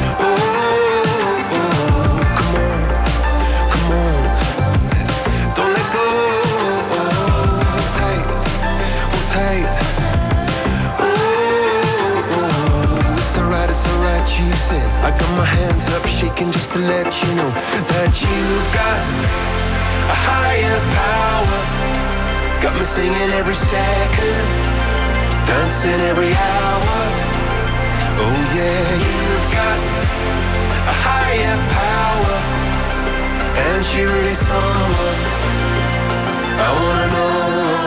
I got my hands up shaking just to let you know that you've got a higher power. Got me singing every second, dancing every hour. Oh yeah, you've got a higher power, and she really someone I wanna know.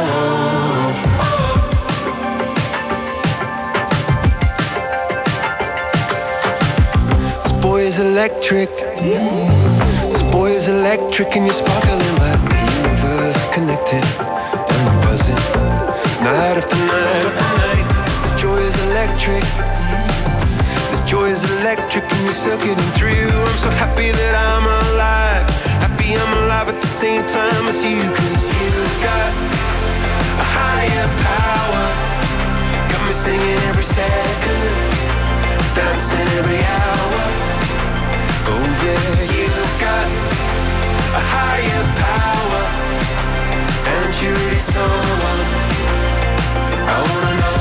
This boy is electric. This boy is electric, and you're sparkling like the universe connected. And I'm buzzing night after night after night. This joy is electric. This joy is electric, and you're circuiting through. I'm so happy that I'm alive. Happy I'm alive at the same time as you. 'Cause you've got a higher power. Got me singing every second, dancing every hour. Oh yeah, you've got a higher power, and you're really someone I wanna know.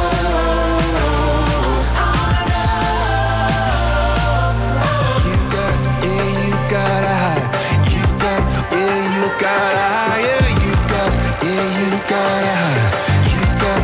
You got, yeah, you got a high. You got, yeah, you got a higher. You got, yeah, you got a high. You got,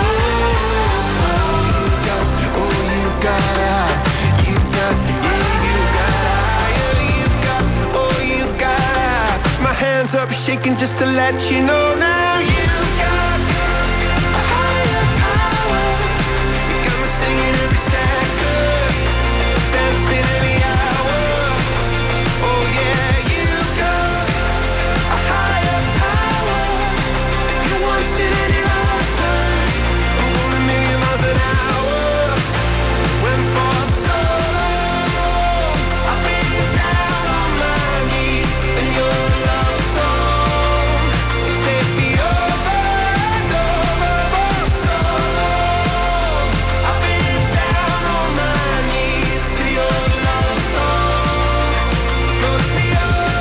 oh, you got, oh, you got a high. You got, yeah, you got a higher. You've got, oh, you got a high. My hands up shaking just to let you know now. You've got a higher power. You got me singing every second, dancing every hour. Oh yeah, you've got a higher power. You once in any lifetime. I'm going a million miles an hour. When for so long I've been down on my knees in your love song. Take me over and over. For so long I've been down on my knees to your love song. Floats me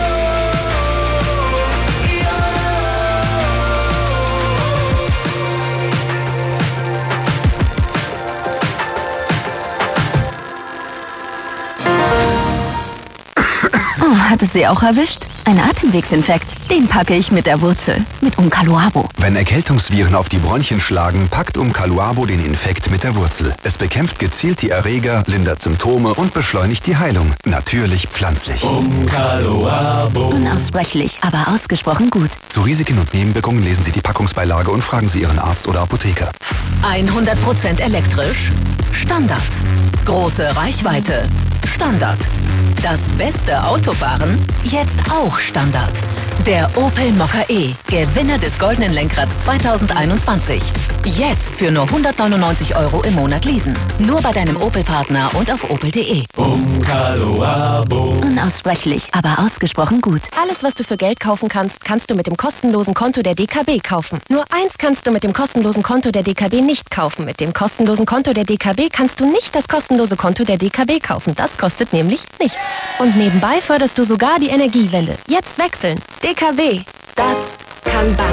Oh, hat es Sie auch erwischt? Ein Atemwegsinfekt. Den packe ich mit der Wurzel. Mit Umcaluabo. Wenn Erkältungsviren auf die Bronchien schlagen, packt Umcaluabo den Infekt mit der Wurzel. Es bekämpft gezielt die Erreger, lindert Symptome und beschleunigt die Heilung. Natürlich pflanzlich. Umcaluabo. Unaussprechlich, aber ausgesprochen gut. Zu Risiken und Nebenwirkungen lesen Sie die Packungsbeilage und fragen Sie Ihren Arzt oder Apotheker. 100% elektrisch. Standard. Große Reichweite. Standard. Das beste Autofahren? Jetzt auch Standard. Der Opel Mokka E, Gewinner des Goldenen Lenkrads 2021. Jetzt für nur 199 € im Monat leasen. Nur bei deinem Opel-Partner und auf opel.de. Unaussprechlich, aber ausgesprochen gut. Alles, was du für Geld kaufen kannst, kannst du mit dem kostenlosen Konto der DKB kaufen. Nur eins kannst du mit dem kostenlosen Konto der DKB nicht kaufen. Mit dem kostenlosen Konto der DKB kannst du nicht das kostenlose Konto der DKB kaufen. Das kostet nämlich nichts. Und nebenbei förderst du sogar die Energiewende. Jetzt wechseln. DKB, das kann Bank.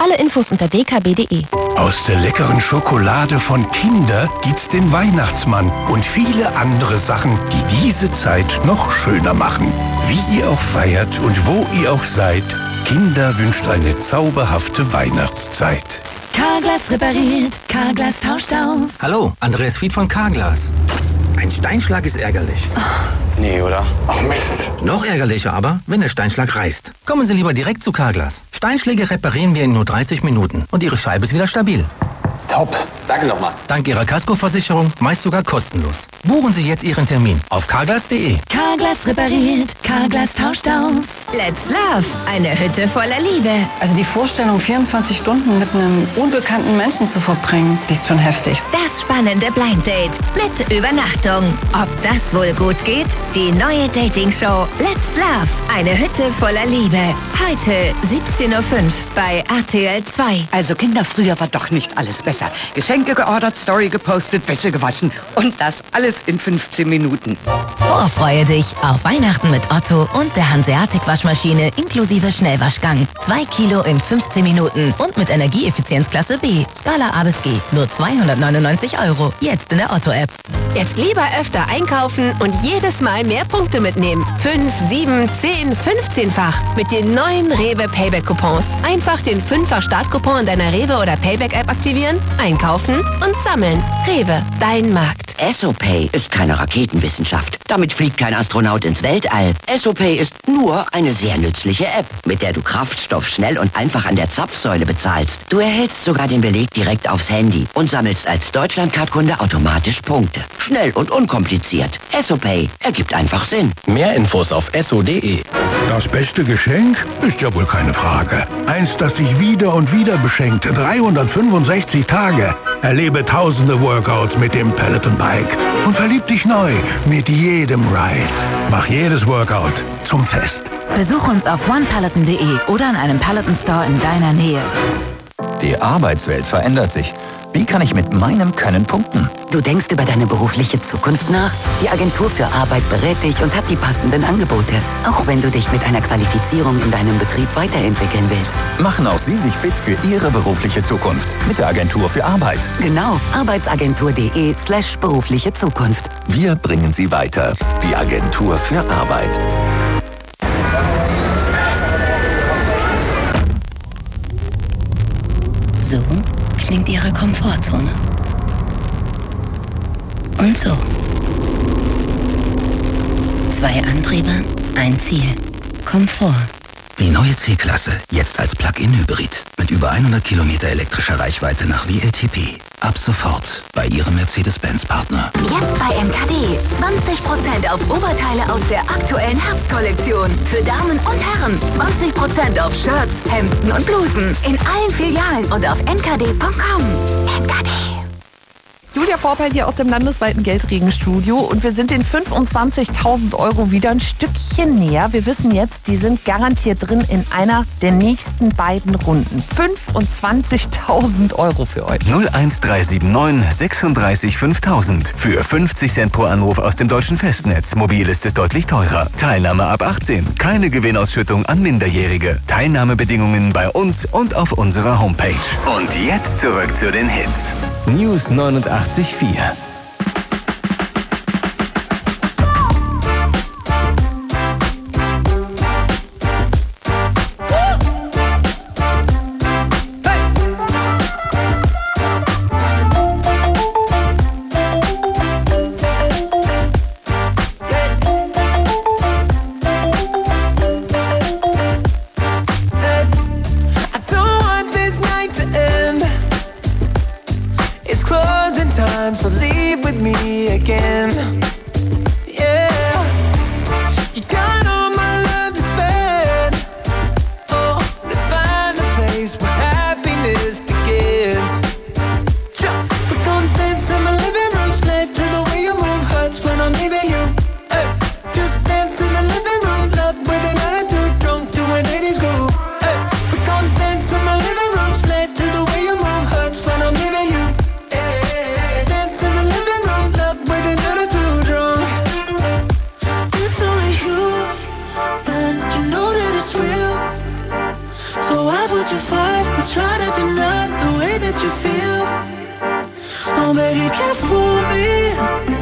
Alle Infos unter dkb.de. Aus der leckeren Schokolade von Kinder gibt's den Weihnachtsmann und viele andere Sachen, die diese Zeit noch schöner machen. Wie ihr auch feiert und wo ihr auch seid, Kinder wünscht eine zauberhafte Weihnachtszeit. Carglass repariert, Carglass tauscht aus. Hallo, Andreas Fied von Carglass. Ein Steinschlag ist ärgerlich. Nee, oder? Ach Mist. Noch ärgerlicher aber, wenn der Steinschlag reißt. Kommen Sie lieber direkt zu Carglass. Steinschläge reparieren wir in nur 30 Minuten und Ihre Scheibe ist wieder stabil. Top. Danke nochmal. Dank Ihrer Kaskoversicherung meist sogar kostenlos. Buchen Sie jetzt Ihren Termin auf carglass.de. Carglass repariert, Carglass tauscht aus. Let's Love, eine Hütte voller Liebe. Also die Vorstellung, 24 Stunden mit einem unbekannten Menschen zu verbringen, die ist schon heftig. Das spannende Blind Date mit Übernachtung. Ob das wohl gut geht? Die neue Dating-Show Let's Love, eine Hütte voller Liebe. Heute 17:05 Uhr bei RTL 2. Also Kinder, früher war doch nicht alles besser. Geschenke geordert, Story gepostet, Wäsche gewaschen und das alles in 15 Minuten. Vorfreue dich auf Weihnachten mit Otto und der Hanseatic-Waschmaschine inklusive Schnellwaschgang. 2 Kilo in 15 Minuten und mit Energieeffizienzklasse B. Skala A bis G. Nur 299 €. Jetzt in der Otto-App. Jetzt lieber öfter einkaufen und jedes Mal mehr Punkte mitnehmen. 5, 7, 10, 15-fach mit den neuen Rewe Payback-Coupons. Einfach den 5-fach Startcoupon in deiner Rewe oder Payback-App aktivieren, einkaufen und sammeln. Rewe, dein Markt. SOPay ist keine Raketenwissenschaft. Damit fliegt kein Astronaut ins Weltall. SOPay ist nur eine sehr nützliche App, mit der du Kraftstoff schnell und einfach an der Zapfsäule bezahlst. Du erhältst sogar den Beleg direkt aufs Handy und sammelst als Deutschlandcard-Kunde automatisch Punkte. Schnell und unkompliziert. SOPay ergibt einfach Sinn. Mehr Infos auf so.de. Das beste Geschenk ist ja wohl keine Frage. Eins, das dich wieder und wieder beschenkt. 365 Tage. Erlebe tausende Workouts mit dem Peloton Bike und verlieb dich neu mit jedem Ride. Mach jedes Workout zum Fest. Besuch uns auf onepeloton.de oder in einem Peloton Store in deiner Nähe. Die Arbeitswelt verändert sich. Wie kann ich mit meinem Können punkten? Du denkst über deine berufliche Zukunft nach? Die Agentur für Arbeit berät dich und hat die passenden Angebote. Auch wenn du dich mit einer Qualifizierung in deinem Betrieb weiterentwickeln willst. Machen auch Sie sich fit für Ihre berufliche Zukunft mit der Agentur für Arbeit. Genau, arbeitsagentur.de/berufliche Zukunft. Wir bringen Sie weiter. Die Agentur für Arbeit. So klingt Ihre Komfortzone. Und so. 2 Antriebe, ein Ziel. Komfort. Die neue C-Klasse, jetzt als Plug-in-Hybrid. Mit über 100 Kilometer elektrischer Reichweite nach WLTP. Ab sofort bei Ihrem Mercedes-Benz-Partner. Jetzt bei MKD. 20% auf Oberteile aus der aktuellen Herbstkollektion. Für Damen und Herren. 20% auf Shirts, Hemden und Blusen. In allen Filialen und auf nkd.com. MKD. Julia Vorpeil hier aus dem landesweiten Geldregenstudio und wir sind den 25.000 € wieder ein Stückchen näher. Wir wissen jetzt, die sind garantiert drin in einer der nächsten beiden Runden. 25.000 € für euch. 01379 36 5000. Für 50 Cent pro Anruf aus dem deutschen Festnetz. Mobil ist es deutlich teurer. Teilnahme ab 18. Keine Gewinnausschüttung an Minderjährige. Teilnahmebedingungen bei uns und auf unserer Homepage. Und jetzt zurück zu den Hits. News 89.4. So leave with me again. Yeah, you got all my love to spend. Oh, let's find a place where happiness begins. We're gonna dance in my living room, slave to the way you move. Hurts when I'm leaving you. Hey, just dance in the living room, love with an attitude, drunk to an 80s groove. Hey, we're gonna dance in my living room, slave to the way you move. Hurts when I'm leaving you. With an attitude, that you feel. Oh baby, can't fool me.